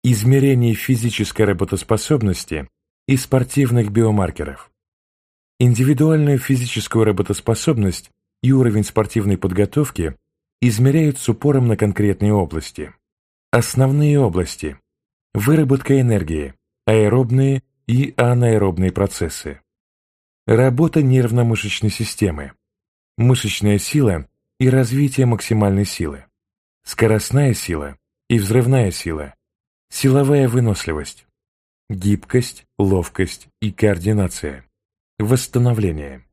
измерение физической работоспособности и спортивных биомаркеров. Индивидуальную физическую работоспособность и уровень спортивной подготовки измеряют с упором на конкретные области. Основные области – выработка энергии, аэробные и анаэробные процессы, работа нервно-мышечной системы, мышечная сила и развитие максимальной силы, скоростная сила и взрывная сила, силовая выносливость, гибкость, ловкость и координация, восстановление.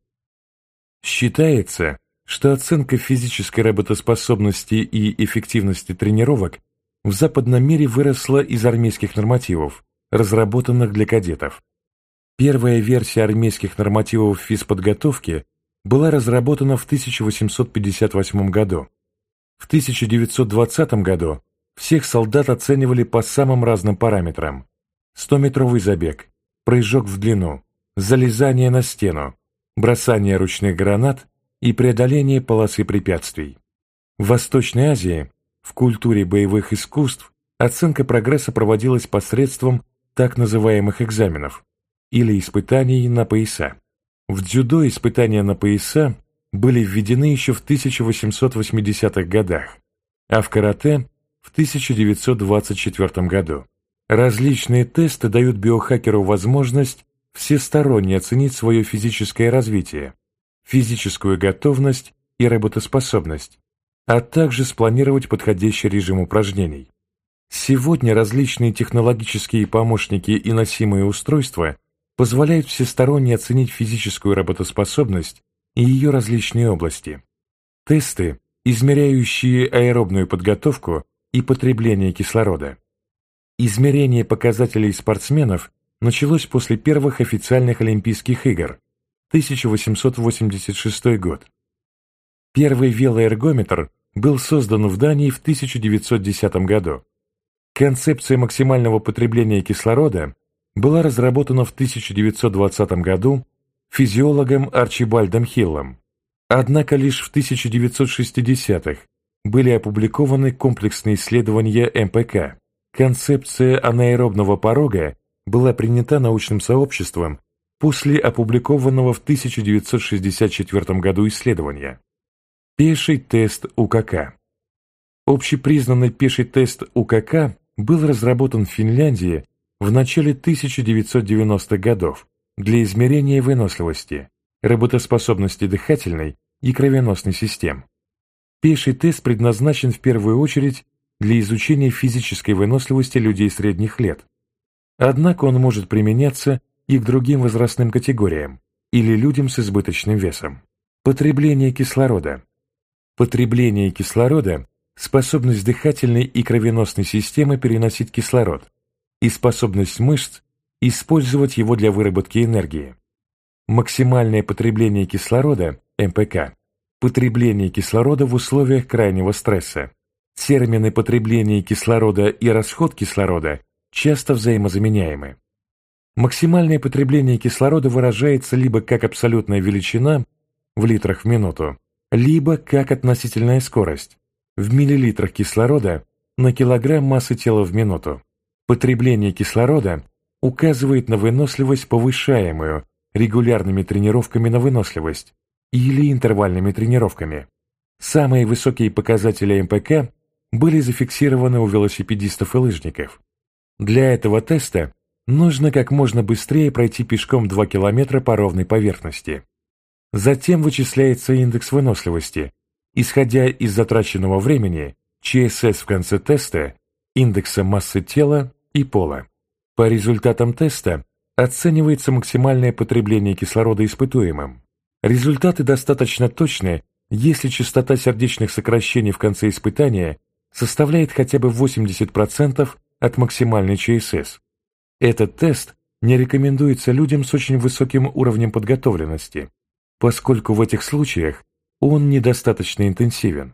Считается, что оценка физической работоспособности и эффективности тренировок в западном мире выросла из армейских нормативов, разработанных для кадетов. Первая версия армейских нормативов физподготовки была разработана в 1858 году. В 1920 году всех солдат оценивали по самым разным параметрам: 100-метровый забег, прыжок в длину, залезание на стену, бросание ручных гранат и преодоление полосы препятствий. В Восточной Азии, в культуре боевых искусств, оценка прогресса проводилась посредством так называемых экзаменов или испытаний на пояса. В дзюдо испытания на пояса были введены еще в 1880-х годах, а в карате – в 1924 году. Различные тесты дают биохакеру возможность всесторонне оценить свое физическое развитие, физическую готовность и работоспособность, а также спланировать подходящий режим упражнений. Сегодня различные технологические помощники и носимые устройства позволяют всесторонне оценить физическую работоспособность и ее различные области. Тесты, измеряющие аэробную подготовку и потребление кислорода. Измерение показателей спортсменов началось после первых официальных Олимпийских игр, 1886 год. Первый велоэргометр был создан в Дании в 1910 году. Концепция максимального потребления кислорода была разработана в 1920 году физиологом Арчибальдом Хиллом. Однако лишь в 1960-х были опубликованы комплексные исследования МПК. Концепция анаэробного порога была принята научным сообществом после опубликованного в 1964 году исследования. Пеший тест УКК. Общепризнанный пеший тест УКК был разработан в Финляндии в начале 1990-х годов для измерения выносливости, работоспособности дыхательной и кровеносной систем. Пеший тест предназначен в первую очередь для изучения физической выносливости людей средних лет. Однако он может применяться и к другим возрастным категориям или людям с избыточным весом. Потребление кислорода. Потребление кислорода – способность дыхательной и кровеносной системы переносить кислород и способность мышц использовать его для выработки энергии. Максимальное потребление кислорода, МПК, потребление кислорода в условиях крайнего стресса. Термины потребление кислорода и расход кислорода часто взаимозаменяемы. Максимальное потребление кислорода выражается либо как абсолютная величина в литрах в минуту, либо как относительная скорость в миллилитрах кислорода на килограмм массы тела в минуту. Потребление кислорода указывает на выносливость, повышаемую регулярными тренировками на выносливость или интервальными тренировками. Самые высокие показатели МПК были зафиксированы у велосипедистов и лыжников. Для этого теста нужно как можно быстрее пройти пешком 2 километра по ровной поверхности. Затем вычисляется индекс выносливости, исходя из затраченного времени, ЧСС в конце теста, индекса массы тела и пола. По результатам теста оценивается максимальное потребление кислорода испытуемым. Результаты достаточно точны, если частота сердечных сокращений в конце испытания составляет хотя бы 80% от максимальной ЧСС. Этот тест не рекомендуется людям с очень высоким уровнем подготовленности, поскольку в этих случаях он недостаточно интенсивен.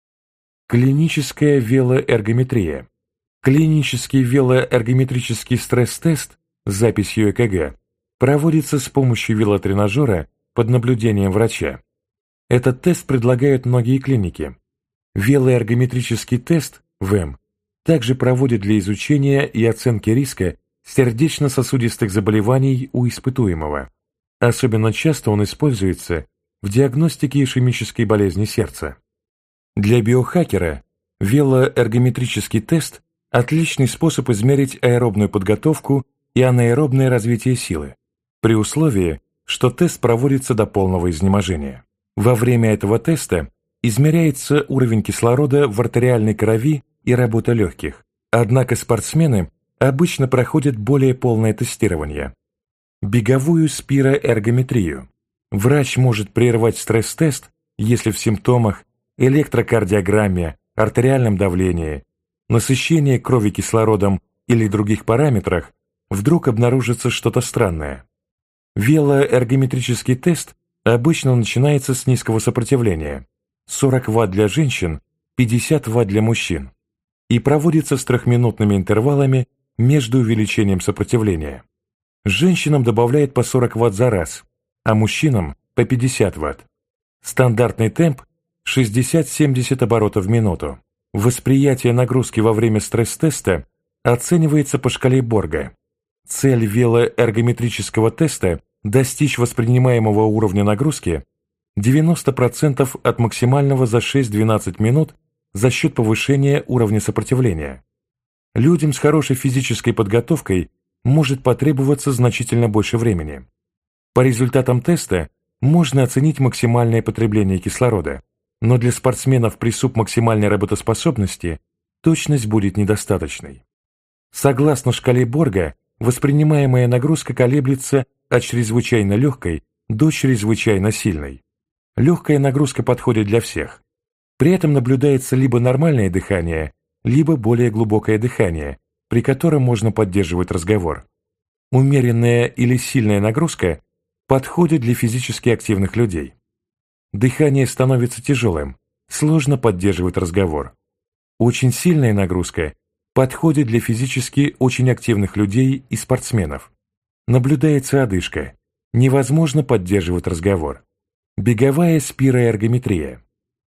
Клиническая велоэргометрия. Клинический велоэргометрический стресс-тест с записью ЭКГ проводится с помощью велотренажера под наблюдением врача. Этот тест предлагают многие клиники. Велоэргометрический тест, ВЭМ, также проводят для изучения и оценки риска сердечно-сосудистых заболеваний у испытуемого. Особенно часто он используется в диагностике ишемической болезни сердца. Для биохакера велоэргометрический тест – отличный способ измерить аэробную подготовку и анаэробное развитие силы, при условии, что тест проводится до полного изнеможения. Во время этого теста измеряется уровень кислорода в артериальной крови и работа легких, однако спортсмены обычно проходят более полное тестирование – беговую спироэргометрию. Врач может прервать стресс-тест, если в симптомах, электрокардиограмме, артериальном давлении, насыщении крови кислородом или других параметрах вдруг обнаружится что-то странное. Велоэргометрический тест обычно начинается с низкого сопротивления – 40 Вт для женщин, 50 Вт для мужчин, и проводится с 3-минутными интервалами между увеличением сопротивления. Женщинам добавляют по 40 Вт за раз, а мужчинам по 50 Вт. Стандартный темп – 60-70 оборотов в минуту. Восприятие нагрузки во время стресс-теста оценивается по шкале Борга. Цель велоэргометрического теста – достичь воспринимаемого уровня нагрузки 90% от максимального за 6-12 минут за счет повышения уровня сопротивления. Людям с хорошей физической подготовкой может потребоваться значительно больше времени. По результатам теста можно оценить максимальное потребление кислорода, но для спортсменов при субмаксимальной работоспособности точность будет недостаточной. Согласно шкале Борга, воспринимаемая нагрузка колеблется от чрезвычайно легкой до чрезвычайно сильной. Легкая нагрузка подходит для всех. При этом наблюдается либо нормальное дыхание, либо более глубокое дыхание, при котором можно поддерживать разговор. Умеренная или сильная нагрузка подходит для физически активных людей. Дыхание становится тяжелым, сложно поддерживать разговор. Очень сильная нагрузка подходит для физически очень активных людей и спортсменов. Наблюдается одышка, невозможно поддерживать разговор. Беговая спироэргометрия.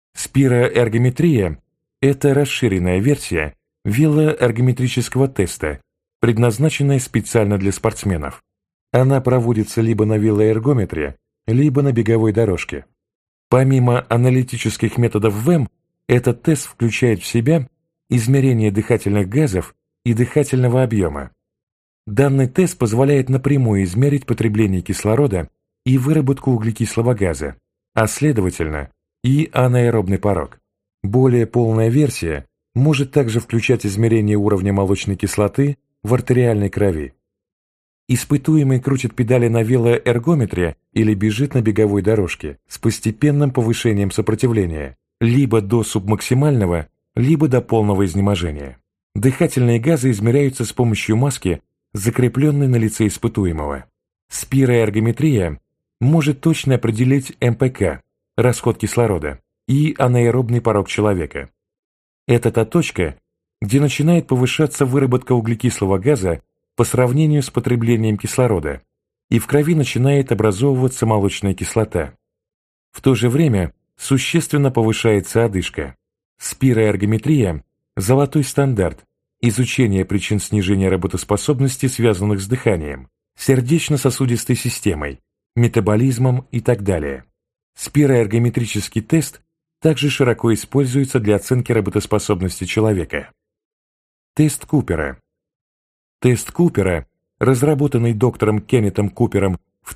Спироэргометрия – это расширенная версия велоэргометрического теста, предназначенная специально для спортсменов. Она проводится либо на велоэргометре, либо на беговой дорожке. Помимо аналитических методов ВЭМ, этот тест включает в себя измерение дыхательных газов и дыхательного объема. Данный тест позволяет напрямую измерить потребление кислорода и выработку углекислого газа, а следовательно и анаэробный порог. Более полная версия может также включать измерение уровня молочной кислоты в артериальной крови. Испытуемый крутит педали на велоэргометре или бежит на беговой дорожке с постепенным повышением сопротивления, либо до субмаксимального, либо до полного изнеможения. Дыхательные газы измеряются с помощью маски, закрепленной на лице испытуемого. Спироэргометрия может точно определить МПК, расход кислорода, и анаэробный порог человека. Это та точка, где начинает повышаться выработка углекислого газа по сравнению с потреблением кислорода, и в крови начинает образовываться молочная кислота. В то же время существенно повышается одышка. Спироэргометрия – золотой стандарт изучения причин снижения работоспособности, связанных с дыханием, сердечно-сосудистой системой, метаболизмом и так далее. Спироэргометрический тест также широко используется для оценки работоспособности человека. Тест Купера. Тест Купера, разработанный доктором Кеннетом Купером в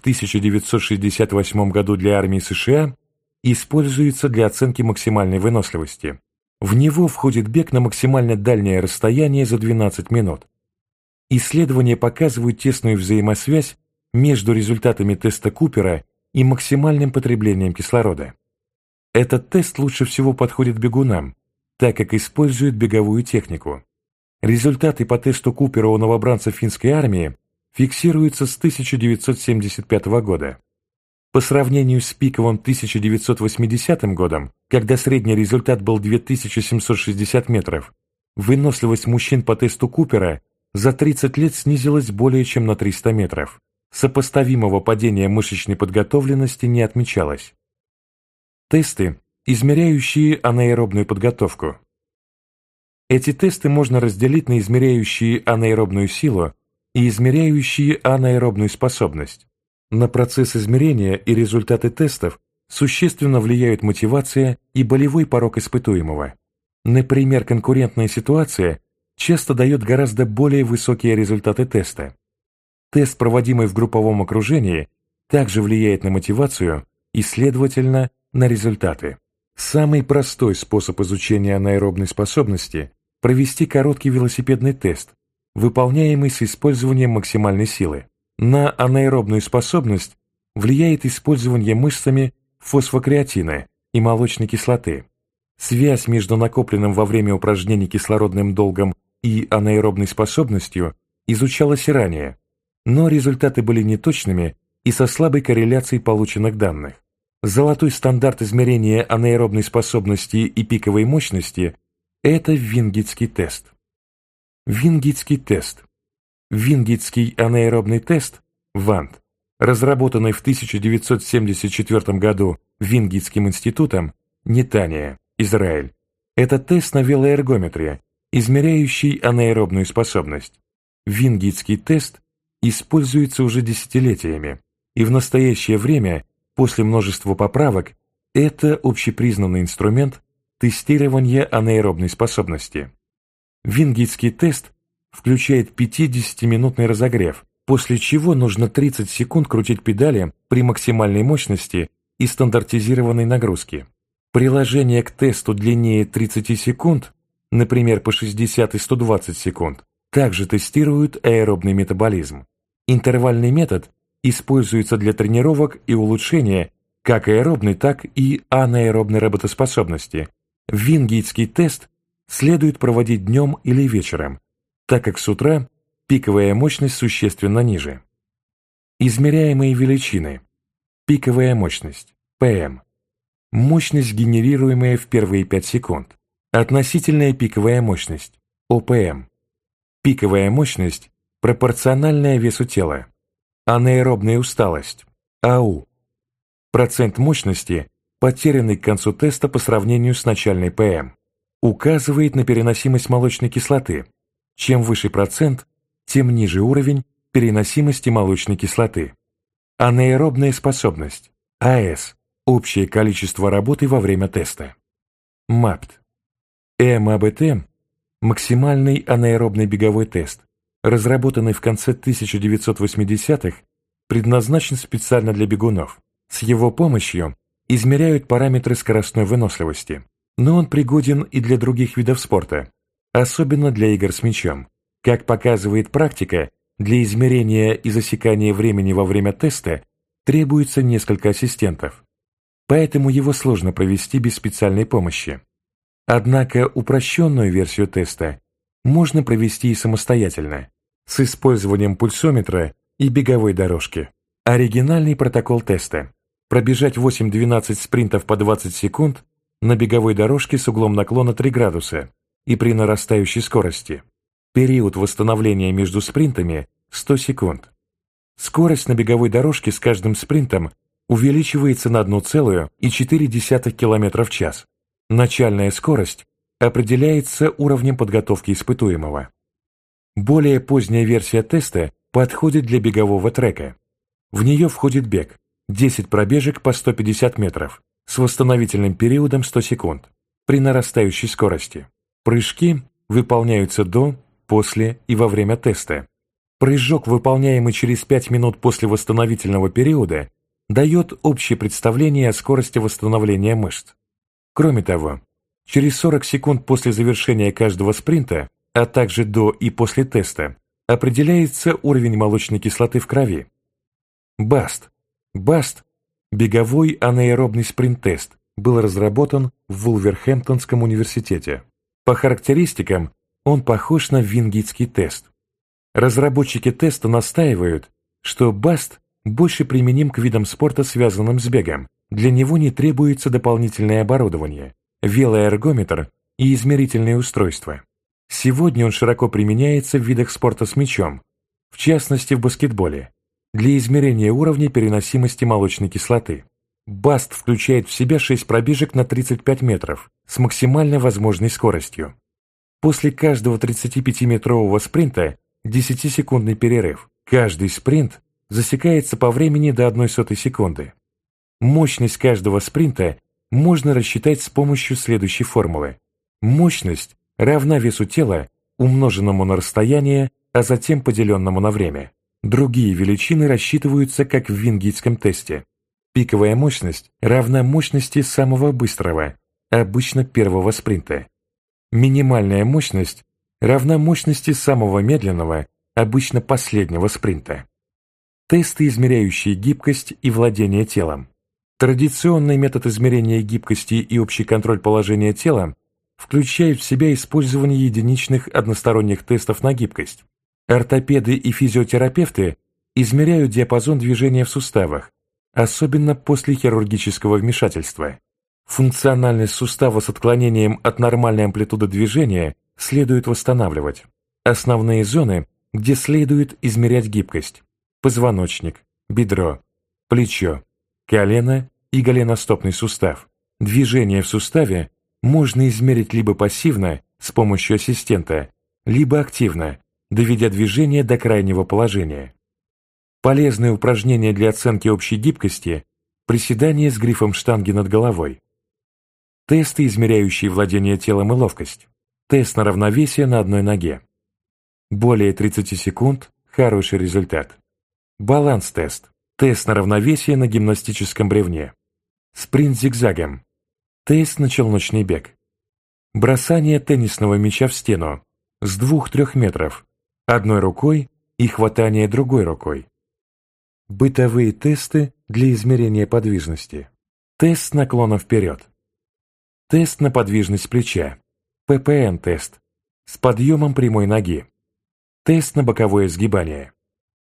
1968 году для армии США, используется для оценки максимальной выносливости. В него входит бег на максимально дальнее расстояние за 12 минут. Исследования показывают тесную взаимосвязь между результатами теста Купера и максимальным потреблением кислорода. Этот тест лучше всего подходит бегунам, так как использует беговую технику. Результаты по тесту Купера у новобранцев финской армии фиксируются с 1975 года. По сравнению с пиковым 1980 годом, когда средний результат был 2760 метров, выносливость мужчин по тесту Купера за 30 лет снизилась более чем на 300 метров. Сопоставимого падения мышечной подготовленности не отмечалось. Тесты, измеряющие анаэробную подготовку. Эти тесты можно разделить на измеряющие анаэробную силу и измеряющие анаэробную способность. На процесс измерения и результаты тестов существенно влияют мотивация и болевой порог испытуемого. Например, конкурентная ситуация часто дает гораздо более высокие результаты теста. Тест, проводимый в групповом окружении, также влияет на мотивацию и, следовательно, на результаты. Самый простой способ изучения анаэробной способности – провести короткий велосипедный тест, выполняемый с использованием максимальной силы. На анаэробную способность влияет использование мышцами фосфокреатина и молочной кислоты. Связь между накопленным во время упражнений кислородным долгом и анаэробной способностью изучалась и ранее, но результаты были неточными и со слабой корреляцией полученных данных. Золотой стандарт измерения анаэробной способности и пиковой мощности – это Вингитский тест. Вингитский тест. Вингитский анаэробный тест, ВАНТ, разработанный в 1974 году Вингитским институтом, Нетания, Израиль. Это тест на велоэргометре, измеряющий анаэробную способность. Вингитский тест используется уже десятилетиями, и в настоящее время, после множества поправок, это общепризнанный инструмент тестирования анаэробной способности. Вингитский тест включает 50-минутный разогрев, после чего нужно 30 секунд крутить педали при максимальной мощности и стандартизированной нагрузке. Приложение к тесту длиннее 30 секунд, например, по 60 и 120 секунд, также тестируют аэробный метаболизм. Интервальный метод используется для тренировок и улучшения как аэробной, так и анаэробной работоспособности. Вингитский тест следует проводить днем или вечером, так как с утра пиковая мощность существенно ниже. Измеряемые величины. Пиковая мощность, ПМ. Мощность, генерируемая в первые 5 секунд. Относительная пиковая мощность, ОПМ. Пиковая мощность, пропорциональная весу тела. Анаэробная усталость, АУ. Процент мощности, потерянный к концу теста по сравнению с начальной ПМ. Указывает на переносимость молочной кислоты. Чем выше процент, тем ниже уровень переносимости молочной кислоты. Анаэробная способность, АС. Общее количество работы во время теста. МАПТ. МАБТ – максимальный анаэробный беговой тест, разработанный в конце 1980-х, предназначен специально для бегунов. С его помощью измеряют параметры скоростной выносливости, но он пригоден и для других видов спорта, особенно для игр с мячом. Как показывает практика, для измерения и засекания времени во время теста требуется несколько ассистентов, поэтому его сложно провести без специальной помощи. Однако упрощенную версию теста можно провести и самостоятельно, с использованием пульсометра и беговой дорожки. Оригинальный протокол теста – пробежать 8-12 спринтов по 20 секунд на беговой дорожке с углом наклона 3 градуса и при нарастающей скорости. Период восстановления между спринтами – 100 секунд. Скорость на беговой дорожке с каждым спринтом увеличивается на 1,4 км в час. Начальная скорость определяется уровнем подготовки испытуемого. Более поздняя версия теста подходит для бегового трека. В нее входит бег, 10 пробежек по 150 метров, с восстановительным периодом 100 секунд, при нарастающей скорости. Прыжки выполняются до, после и во время теста. Прыжок, выполняемый через 5 минут после восстановительного периода, дает общее представление о скорости восстановления мышц. Кроме того, через 40 секунд после завершения каждого спринта, а также до и после теста, определяется уровень молочной кислоты в крови. БАСТ. БАСТ – беговой анаэробный спринт-тест, был разработан в Вулверхэмптонском университете. По характеристикам он похож на Вингитский тест. Разработчики теста настаивают, что БАСТ больше применим к видам спорта, связанным с бегом. Для него не требуется дополнительное оборудование, велоэргометр и измерительные устройства. Сегодня он широко применяется в видах спорта с мячом, в частности в баскетболе, для измерения уровня переносимости молочной кислоты. БАСТ включает в себя 6 пробежек на 35 метров с максимально возможной скоростью. После каждого 35-метрового спринта 10-секундный перерыв. Каждый спринт засекается по времени до 0,01 секунды. Мощность каждого спринта можно рассчитать с помощью следующей формулы. Мощность равна весу тела, умноженному на расстояние, а затем поделенному на время. Другие величины рассчитываются как в вингейтском тесте. Пиковая мощность равна мощности самого быстрого, обычно первого спринта. Минимальная мощность равна мощности самого медленного, обычно последнего спринта. Тесты, измеряющие гибкость и владение телом. Традиционный метод измерения гибкости и общий контроль положения тела включают в себя использование единичных односторонних тестов на гибкость. Ортопеды и физиотерапевты измеряют диапазон движения в суставах, особенно после хирургического вмешательства. Функциональность сустава с отклонением от нормальной амплитуды движения следует восстанавливать. Основные зоны, где следует измерять гибкость: позвоночник, бедро, плечо, колено и голеностопный сустав. Движение в суставе можно измерить либо пассивно с помощью ассистента, либо активно, доведя движение до крайнего положения. Полезные упражнения для оценки общей гибкости – приседания с грифом штанги над головой. Тесты, измеряющие владение телом и ловкость. Тест на равновесие на одной ноге. Более 30 секунд – хороший результат. Баланс-тест. Тест на равновесие на гимнастическом бревне. Спринт зигзагом. Тест на челночный бег. Бросание теннисного мяча в стену с 2-3 метров, одной рукой и хватание другой рукой. Бытовые тесты для измерения подвижности. Тест наклона вперед. Тест на подвижность плеча. ППН-тест с подъемом прямой ноги. Тест на боковое сгибание.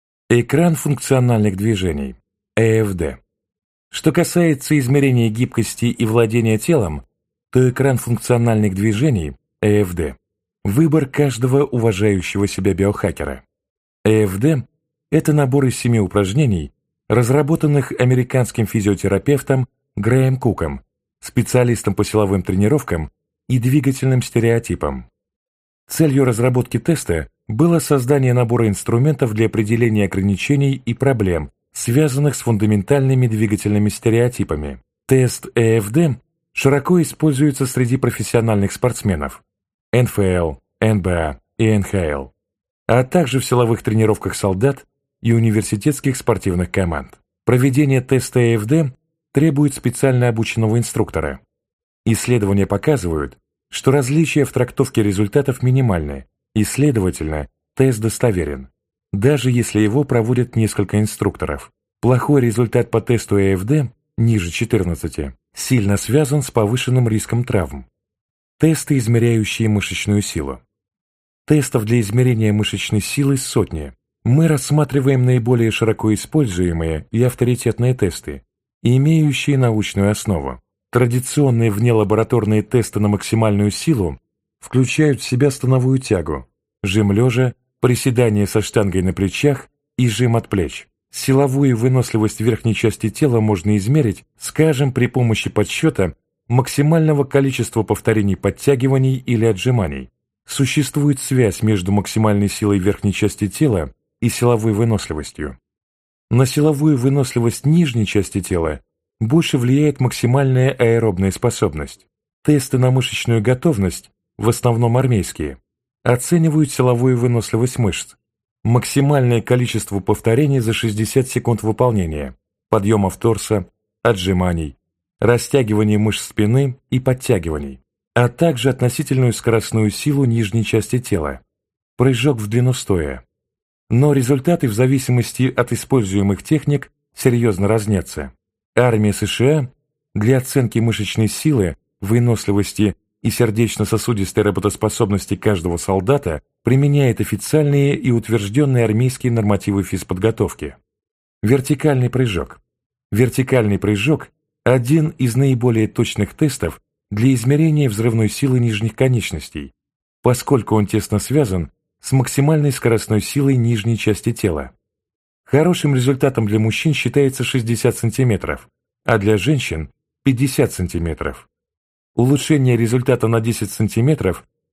Экран функциональных движений. ЭФД. Что касается измерения гибкости и владения телом, то экран функциональных движений, ЭФД, выбор каждого уважающего себя биохакера. ЭФД – это набор из 7 упражнений, разработанных американским физиотерапевтом Грэем Куком, специалистом по силовым тренировкам и двигательным стереотипам. Целью разработки теста было создание набора инструментов для определения ограничений и проблем, связанных с фундаментальными двигательными стереотипами. Тест ЭФД широко используется среди профессиональных спортсменов НФЛ, НБА и НХЛ, а также в силовых тренировках солдат и университетских спортивных команд. Проведение теста ЭФД требует специально обученного инструктора. Исследования показывают, что различия в трактовке результатов минимальны, и, следовательно, тест достоверен, даже если его проводят несколько инструкторов. Плохой результат по тесту ЭФД, ниже 14, сильно связан с повышенным риском травм. Тесты, измеряющие мышечную силу. Тестов для измерения мышечной силы сотни. Мы рассматриваем наиболее широко используемые и авторитетные тесты, имеющие научную основу. Традиционные внелабораторные тесты на максимальную силу включают в себя становую тягу, жим лежа, приседание со штангой на плечах и жим от плеч. Силовую выносливость верхней части тела можно измерить, скажем, при помощи подсчета максимального количества повторений подтягиваний или отжиманий. Существует связь между максимальной силой верхней части тела и силовой выносливостью. На силовую выносливость нижней части тела больше влияет максимальная аэробная способность. Тесты на мышечную готовность, в основном армейские, оценивают силовую выносливость мышц, максимальное количество повторений за 60 секунд выполнения, подъемов торса, отжиманий, растягивания мышц спины и подтягиваний, а также относительную скоростную силу нижней части тела, прыжок в длину стоя. Но результаты в зависимости от используемых техник серьезно разнятся. Армия США для оценки мышечной силы, выносливости и сердечно-сосудистой работоспособности каждого солдата применяет официальные и утвержденные армейские нормативы физподготовки. Вертикальный прыжок. Вертикальный прыжок – один из наиболее точных тестов для измерения взрывной силы нижних конечностей, поскольку он тесно связан с максимальной скоростной силой нижней части тела. Хорошим результатом для мужчин считается 60 см, а для женщин – 50 см. Улучшение результата на 10 см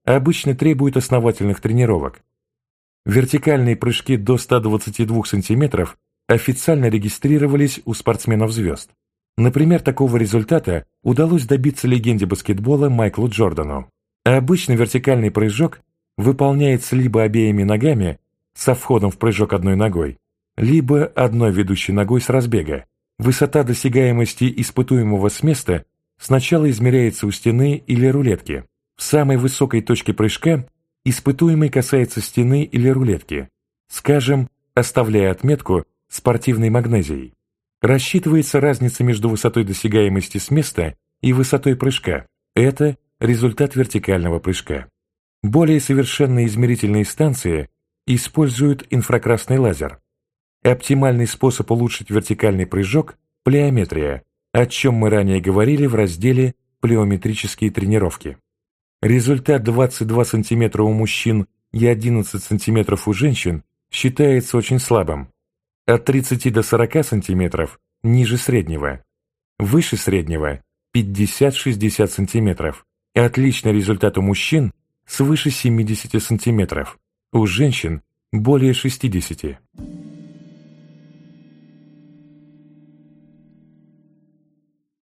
обычно требуют основательных тренировок. Вертикальные прыжки до 122 см официально регистрировались у спортсменов-звезд. Например, такого результата удалось добиться легенде баскетбола Майклу Джордану. А обычно вертикальный прыжок выполняется либо обеими ногами со входом в прыжок одной ногой, либо одной ведущей ногой с разбега. Высота досягаемости испытуемого с места сначала измеряется у стены или рулетки. В самой высокой точке прыжка испытуемый касается стены или рулетки, скажем, оставляя отметку спортивной магнезией. Рассчитывается разница между высотой досягаемости с места и высотой прыжка. Это результат вертикального прыжка. Более совершенные измерительные станции используют инфракрасный лазер. Оптимальный способ улучшить вертикальный прыжок – плеометрия, о чем мы ранее говорили в разделе «Плеометрические тренировки». Результат 22 см у мужчин и 11 см у женщин считается очень слабым. От 30 до 40 см ниже среднего. Выше среднего – 50-60 см. Отличный результат у мужчин свыше 70 см. У женщин – более 60 см.